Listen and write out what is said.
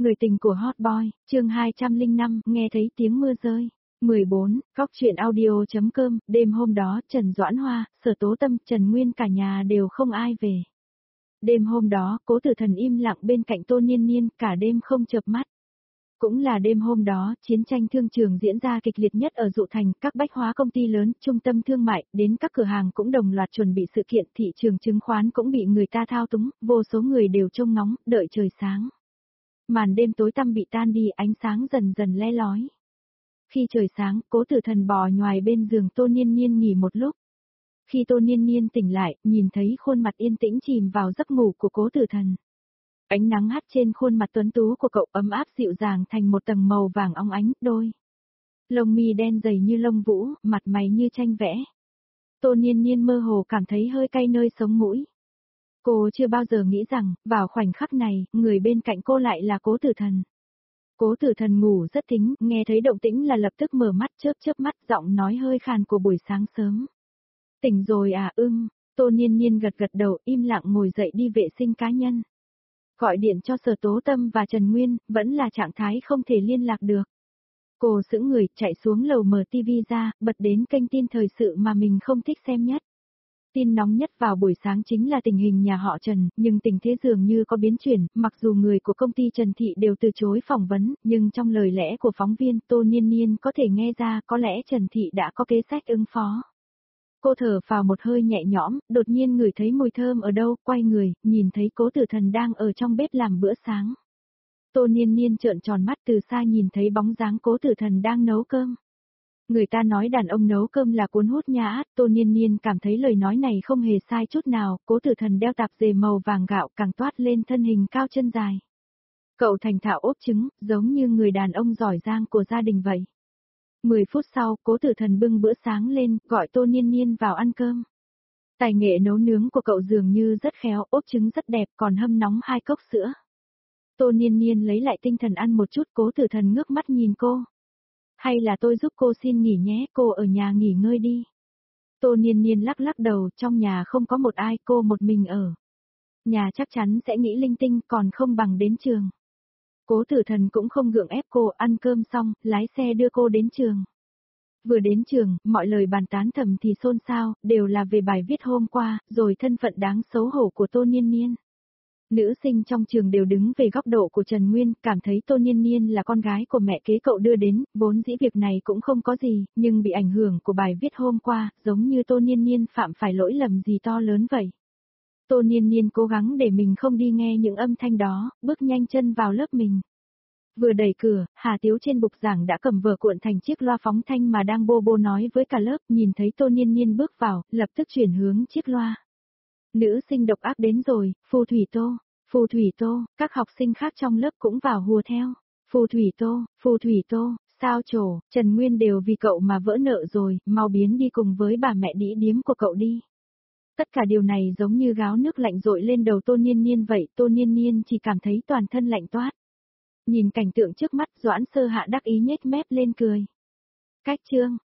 Người tình của Hot Boy, chương 205, nghe thấy tiếng mưa rơi. 14, Góc truyện audio.com, đêm hôm đó, Trần Doãn Hoa, Sở Tố Tâm, Trần Nguyên cả nhà đều không ai về. Đêm hôm đó, Cố Tử Thần im lặng bên cạnh Tô Niên Niên, cả đêm không chợp mắt. Cũng là đêm hôm đó, chiến tranh thương trường diễn ra kịch liệt nhất ở Dụ Thành, các bách hóa công ty lớn, trung tâm thương mại, đến các cửa hàng cũng đồng loạt chuẩn bị sự kiện, thị trường chứng khoán cũng bị người ta thao túng, vô số người đều trông ngóng, đợi trời sáng. Màn đêm tối tăm bị tan đi, ánh sáng dần dần le lói. Khi trời sáng, Cố Tử Thần bò nhoài bên giường Tô Niên Niên nghỉ một lúc. Khi Tô Niên Niên tỉnh lại, nhìn thấy khuôn mặt yên tĩnh chìm vào giấc ngủ của Cố Tử Thần. Ánh nắng hắt trên khuôn mặt tuấn tú của cậu ấm áp dịu dàng thành một tầng màu vàng óng ánh, đôi lông mi đen dày như lông vũ, mặt mày như tranh vẽ. Tô Niên Niên mơ hồ cảm thấy hơi cay nơi sống mũi. Cô chưa bao giờ nghĩ rằng, vào khoảnh khắc này, người bên cạnh cô lại là Cố Tử Thần. Cố Tử Thần ngủ rất thính, nghe thấy động tĩnh là lập tức mở mắt, chớp mắt, giọng nói hơi khàn của buổi sáng sớm. Tỉnh rồi à? Tô Niên Niên gật đầu, im lặng ngồi dậy đi vệ sinh cá nhân. Gọi điện cho Sở Tố Tâm và Trần Nguyên, vẫn là trạng thái không thể liên lạc được. Cô sững người, chạy xuống lầu mở tivi ra, bật đến kênh tin thời sự mà mình không thích xem nhất. Tin nóng nhất vào buổi sáng chính là tình hình nhà họ Trần, nhưng tình thế dường như có biến chuyển, mặc dù người của công ty Trần Thị đều từ chối phỏng vấn, nhưng trong lời lẽ của phóng viên Tô Niên Niên có thể nghe ra có lẽ Trần Thị đã có kế sách ứng phó. Cô thở phào một hơi nhẹ nhõm, đột nhiên ngửi thấy mùi thơm ở đâu, quay người, nhìn thấy Cố Tử Thần đang ở trong bếp làm bữa sáng. Tô Niên Niên trợn tròn mắt, từ xa nhìn thấy bóng dáng Cố Tử Thần đang nấu cơm. Người ta nói đàn ông nấu cơm là cuốn hút nhã, Tô Niên Niên cảm thấy lời nói này không hề sai chút nào, Cố Tử Thần đeo tạp dề màu vàng gạo càng toát lên thân hình cao chân dài. Cậu thành thạo ốp trứng, giống như người đàn ông giỏi giang của gia đình vậy. 10 phút sau, Cố Tử Thần bưng bữa sáng lên, gọi Tô Niên Niên vào ăn cơm. Tài nghệ nấu nướng của cậu dường như rất khéo, ốp trứng rất đẹp, còn hâm nóng 2 cốc sữa. Tô Niên Niên lấy lại tinh thần ăn một chút, Cố Tử Thần ngước mắt nhìn cô. Hay là tôi giúp cô xin nghỉ nhé, cô ở nhà nghỉ ngơi đi. Tô Niên Niên lắc đầu, trong nhà không có một ai, cô một mình ở. Nhà chắc chắn sẽ nghĩ linh tinh, còn không bằng đến trường. Cố Tử Thần cũng không gượng ép cô, ăn cơm xong, lái xe đưa cô đến trường. Vừa đến trường, mọi lời bàn tán thầm thì xôn xao, đều là về bài viết hôm qua, rồi thân phận đáng xấu hổ của Tô Niên Niên. Nữ sinh trong trường đều đứng về góc độ của Trần Nguyên, cảm thấy Tô Niên Niên là con gái của mẹ kế cậu đưa đến, vốn dĩ việc này cũng không có gì, nhưng bị ảnh hưởng của bài viết hôm qua, giống như Tô Niên Niên phạm phải lỗi lầm gì to lớn vậy. Tô Niên Niên cố gắng để mình không đi nghe những âm thanh đó, bước nhanh chân vào lớp mình. Vừa đẩy cửa, Hà Tiếu trên bục giảng đã cầm vở cuộn thành chiếc loa phóng thanh mà đang bô nói với cả lớp, nhìn thấy Tô Niên Niên bước vào, lập tức chuyển hướng chiếc loa. Nữ sinh độc ác đến rồi, Phù Thủy Tô, các học sinh khác trong lớp cũng vào hùa theo. Phù Thủy Tô, sao trổ, Trần Nguyên đều vì cậu mà vỡ nợ rồi, mau biến đi cùng với bà mẹ đĩ điếm của cậu đi. Tất cả điều này giống như gáo nước lạnh dội lên đầu Tô Niên Niên vậy, Tô Niên Niên chỉ cảm thấy toàn thân lạnh toát. Nhìn cảnh tượng trước mắt, Doãn Sơ Hạ đắc ý nhếch mép lên cười. Cách chương,